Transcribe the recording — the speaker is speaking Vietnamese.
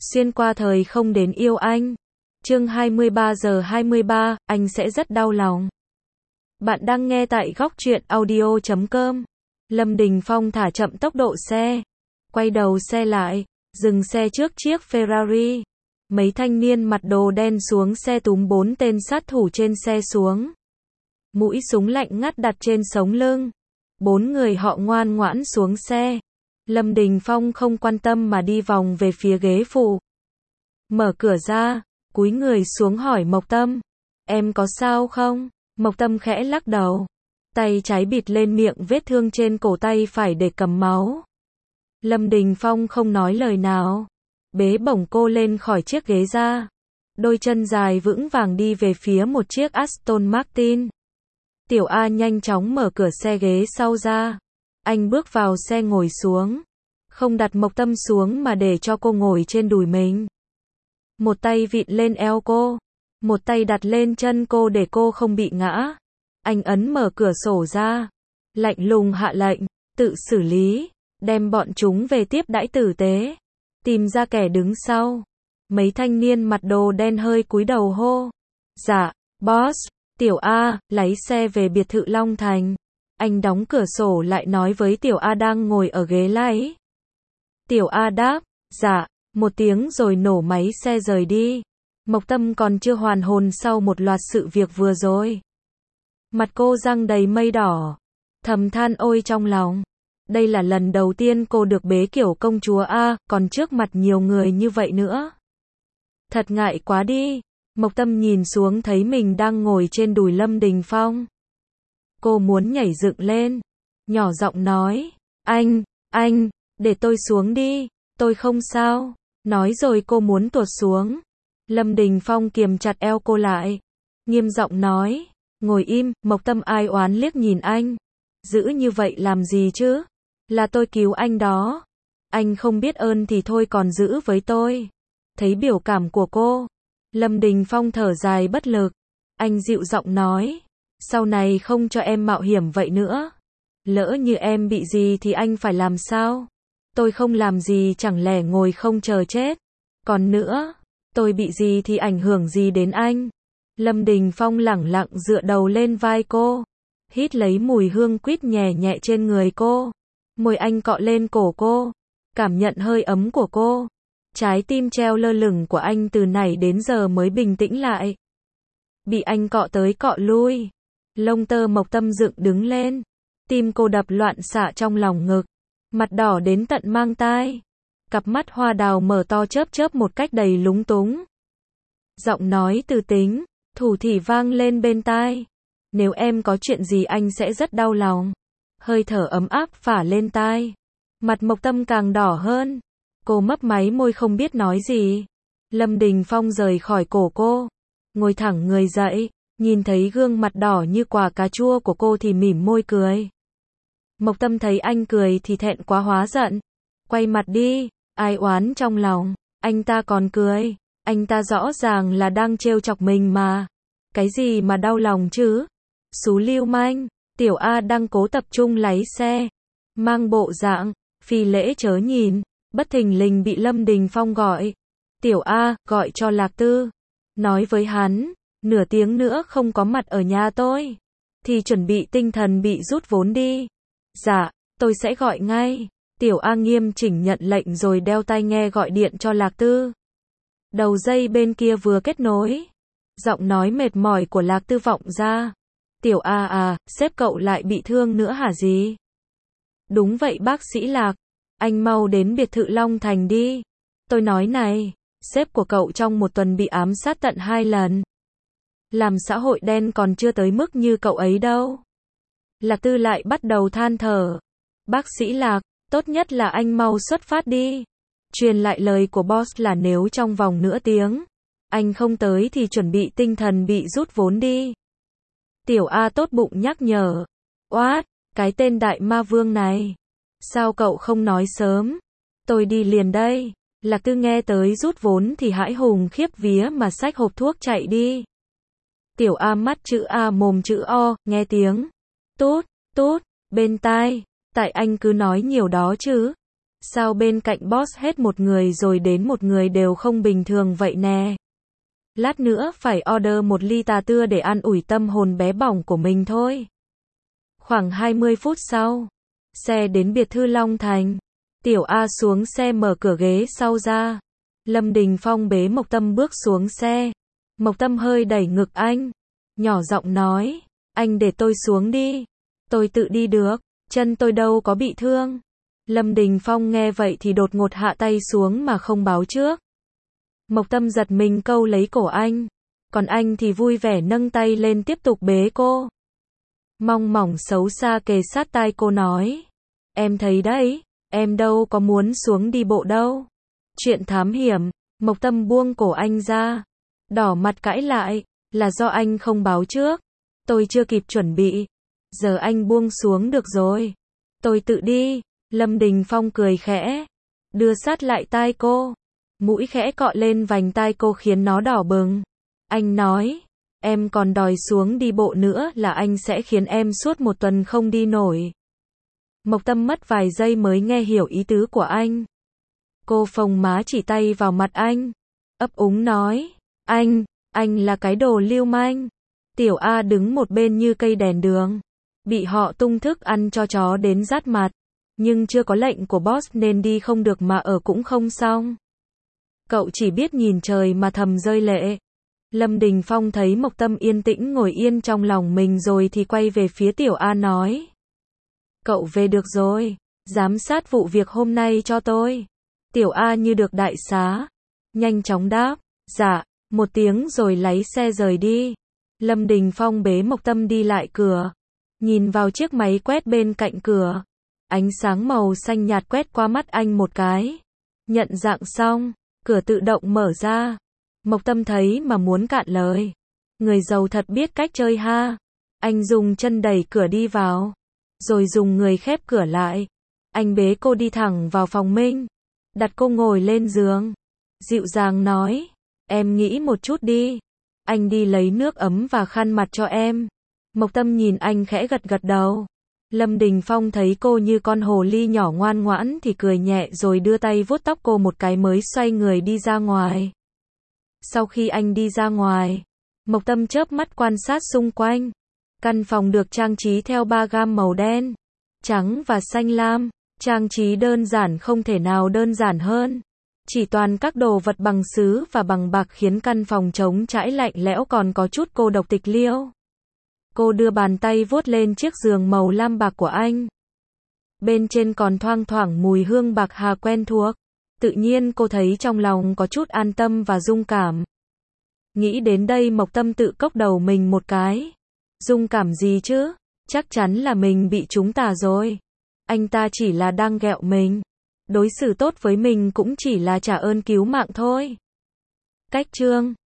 Xuyên qua thời không đến yêu anh. Chương 23 giờ 23, anh sẽ rất đau lòng. Bạn đang nghe tại góc truyện audio.com. Lâm Đình Phong thả chậm tốc độ xe. Quay đầu xe lại, dừng xe trước chiếc Ferrari. Mấy thanh niên mặc đồ đen xuống xe túm 4 tên sát thủ trên xe xuống. Mũi súng lạnh ngắt đặt trên sống lưng. 4 người họ ngoan ngoãn xuống xe. Lâm Đình Phong không quan tâm mà đi vòng về phía ghế phụ. Mở cửa ra, cúi người xuống hỏi Mộc Tâm. Em có sao không? Mộc Tâm khẽ lắc đầu. Tay trái bịt lên miệng vết thương trên cổ tay phải để cầm máu. Lâm Đình Phong không nói lời nào. Bế bổng cô lên khỏi chiếc ghế ra. Đôi chân dài vững vàng đi về phía một chiếc Aston Martin. Tiểu A nhanh chóng mở cửa xe ghế sau ra. Anh bước vào xe ngồi xuống. Không đặt Mộc Tâm xuống mà để cho cô ngồi trên đùi mình. Một tay vịn lên eo cô. Một tay đặt lên chân cô để cô không bị ngã. Anh ấn mở cửa sổ ra. Lạnh lùng hạ lệnh. Tự xử lý. Đem bọn chúng về tiếp đãi tử tế. Tìm ra kẻ đứng sau. Mấy thanh niên mặc đồ đen hơi cúi đầu hô. Dạ, boss. Tiểu A, lái xe về biệt thự Long Thành. Anh đóng cửa sổ lại nói với Tiểu A đang ngồi ở ghế lái. Tiểu A đáp, dạ, một tiếng rồi nổ máy xe rời đi. Mộc Tâm còn chưa hoàn hồn sau một loạt sự việc vừa rồi. Mặt cô răng đầy mây đỏ. Thầm than ôi trong lòng. Đây là lần đầu tiên cô được bế kiểu công chúa A, còn trước mặt nhiều người như vậy nữa. Thật ngại quá đi. Mộc Tâm nhìn xuống thấy mình đang ngồi trên đùi Lâm Đình Phong. Cô muốn nhảy dựng lên. Nhỏ giọng nói. Anh, để tôi xuống đi. Tôi không sao. Nói rồi cô muốn tuột xuống. Lâm Đình Phong kiềm chặt eo cô lại. Nghiêm giọng nói. Ngồi im. Mộc Tâm ai oán liếc nhìn anh. Giữ như vậy làm gì chứ? Là tôi cứu anh đó. Anh không biết ơn thì thôi còn giữ với tôi. Thấy biểu cảm của cô. Lâm Đình Phong thở dài bất lực. Anh dịu giọng nói. Sau này không cho em mạo hiểm vậy nữa. Lỡ như em bị gì thì anh phải làm sao? Tôi không làm gì chẳng lẽ ngồi không chờ chết. Còn nữa, tôi bị gì thì ảnh hưởng gì đến anh? Lâm Đình Phong lẳng lặng dựa đầu lên vai cô. Hít lấy mùi hương quýt nhẹ nhẹ trên người cô. Môi anh cọ lên cổ cô. Cảm nhận hơi ấm của cô. Trái tim treo lơ lửng của anh từ nãy đến giờ mới bình tĩnh lại. Bị anh cọ tới cọ lui. Lông tơ Mộc Tâm dựng đứng lên. Tim cô đập loạn xạ trong lòng ngực. Mặt đỏ đến tận mang tai. Cặp mắt hoa đào mở to chớp chớp một cách đầy lúng túng. Giọng nói từ tính, thủ thỉ vang lên bên tai. Nếu em có chuyện gì anh sẽ rất đau lòng. Hơi thở ấm áp phả lên tai. Mặt Mộc Tâm càng đỏ hơn. Cô mấp máy môi không biết nói gì. Lâm Đình Phong rời khỏi cổ cô. Ngồi thẳng người dậy. Nhìn thấy gương mặt đỏ như quả cà chua của cô thì mỉm môi cười. Mộc Tâm thấy anh cười thì thẹn quá hóa giận. Quay mặt đi. Ai oán trong lòng. Anh ta còn cười. Anh ta rõ ràng là đang trêu chọc mình mà. Cái gì mà đau lòng chứ? Xú lưu manh. Tiểu A đang cố tập trung lái xe. Mang bộ dạng phi lễ chớ nhìn. Bất thình lình bị Lâm Đình Phong gọi. Tiểu A, gọi cho Lạc Tư. Nói với hắn, nửa tiếng nữa không có mặt ở nhà tôi. Thì chuẩn bị tinh thần bị rút vốn đi. Dạ, tôi sẽ gọi ngay. Tiểu A nghiêm chỉnh nhận lệnh rồi đeo tai nghe gọi điện cho Lạc Tư. Đầu dây bên kia vừa kết nối. Giọng nói mệt mỏi của Lạc Tư vọng ra. Tiểu A à, sếp cậu lại bị thương nữa hả gì? Đúng vậy bác sĩ Lạc. Anh mau đến biệt thự Long Thành đi. Tôi nói này, sếp của cậu trong một tuần bị ám sát tận 2 lần. Làm xã hội đen còn chưa tới mức như cậu ấy đâu. Lạc Tư lại bắt đầu than thở. Bác sĩ Lạc, tốt nhất là anh mau xuất phát đi. Truyền lại lời của boss là nếu trong vòng nửa tiếng, anh không tới thì chuẩn bị tinh thần bị rút vốn đi. Tiểu A tốt bụng nhắc nhở. Oát, cái tên đại ma vương này. Sao cậu không nói sớm? Tôi đi liền đây. Lạc Tư nghe tới rút vốn thì hãi hùng khiếp vía mà xách hộp thuốc chạy đi. Tiểu A mắt chữ A mồm chữ O, nghe tiếng. Tút, tút, bên tai. Tại anh cứ nói nhiều đó chứ. Sao bên cạnh boss hết một người rồi đến một người đều không bình thường vậy nè. Lát nữa phải order một ly trà tưa để an ủi tâm hồn bé bỏng của mình thôi. Khoảng 20 phút sau, xe đến biệt thự Long Thành. Tiểu A xuống xe mở cửa ghế sau ra. Lâm Đình Phong bế Mộc Tâm bước xuống xe. Mộc Tâm hơi đẩy ngực anh, nhỏ giọng nói, anh để tôi xuống đi. Tôi tự đi được, chân tôi đâu có bị thương. Lâm Đình Phong nghe vậy thì đột ngột hạ tay xuống mà không báo trước. Mộc Tâm giật mình câu lấy cổ anh, còn anh thì vui vẻ nâng tay lên tiếp tục bế cô. Mong mỏng xấu xa kề sát tai cô nói, em thấy đấy, em đâu có muốn xuống đi bộ đâu. Chuyện thám hiểm. Mộc Tâm buông cổ anh ra, đỏ mặt cãi lại, là do anh không báo trước. Tôi chưa kịp chuẩn bị. Giờ anh buông xuống được rồi. Tôi tự đi. Lâm Đình Phong cười khẽ, đưa sát lại tai cô, mũi khẽ cọ lên vành tai cô khiến nó đỏ bừng. Anh nói, em còn đòi xuống đi bộ nữa là anh sẽ khiến em suốt một tuần không đi nổi. Mộc Tâm mất vài giây mới nghe hiểu ý tứ của anh. Cô phồng má chỉ tay vào mặt anh, ấp úng nói, anh là cái đồ lưu manh. Tiểu A đứng một bên như cây đèn đường, bị họ tung thức ăn cho chó đến rát mặt. Nhưng chưa có lệnh của boss nên đi không được mà ở cũng không xong. Cậu chỉ biết nhìn trời mà thầm rơi lệ. Lâm Đình Phong thấy Mộc Tâm yên tĩnh ngồi yên trong lòng mình rồi thì quay về phía Tiểu A nói, cậu về được rồi, giám sát vụ việc hôm nay cho tôi. Tiểu A như được đại xá, nhanh chóng đáp, dạ, một tiếng rồi lái xe rời đi. Lâm Đình Phong bế Mộc Tâm đi lại cửa, nhìn vào chiếc máy quét bên cạnh cửa. Ánh sáng màu xanh nhạt quét qua mắt anh một cái. Nhận dạng xong, cửa tự động mở ra. Mộc Tâm thấy mà muốn cạn lời. Người giàu thật biết cách chơi ha. Anh dùng chân đẩy cửa đi vào, rồi dùng người khép cửa lại. Anh bế cô đi thẳng vào phòng mình, đặt cô ngồi lên giường, dịu dàng nói, em nghĩ một chút đi. Anh đi lấy nước ấm và khăn mặt cho em. Mộc Tâm nhìn anh khẽ gật gật đầu. Lâm Đình Phong thấy cô như con hồ ly nhỏ ngoan ngoãn thì cười nhẹ rồi đưa tay vuốt tóc cô một cái mới xoay người đi ra ngoài. Sau khi anh đi ra ngoài, Mộc Tâm chớp mắt quan sát xung quanh. Căn phòng được trang trí theo 3 gam màu đen, trắng và xanh lam. Trang trí đơn giản không thể nào đơn giản hơn. Chỉ toàn các đồ vật bằng sứ và bằng bạc khiến căn phòng trống trải lạnh lẽo còn có chút cô độc tịch liêu. Cô đưa bàn tay vuốt lên chiếc giường màu lam bạc của anh. Bên trên còn thoang thoảng mùi hương bạc hà quen thuộc. Tự nhiên cô thấy trong lòng có chút an tâm và rung cảm. Nghĩ đến đây Mộc Tâm tự cốc đầu mình một cái. Rung cảm gì chứ? Chắc chắn là mình bị trúng tà rồi. Anh ta chỉ là đang ghẹo mình. Đối xử tốt với mình cũng chỉ là trả ơn cứu mạng thôi. Cách chương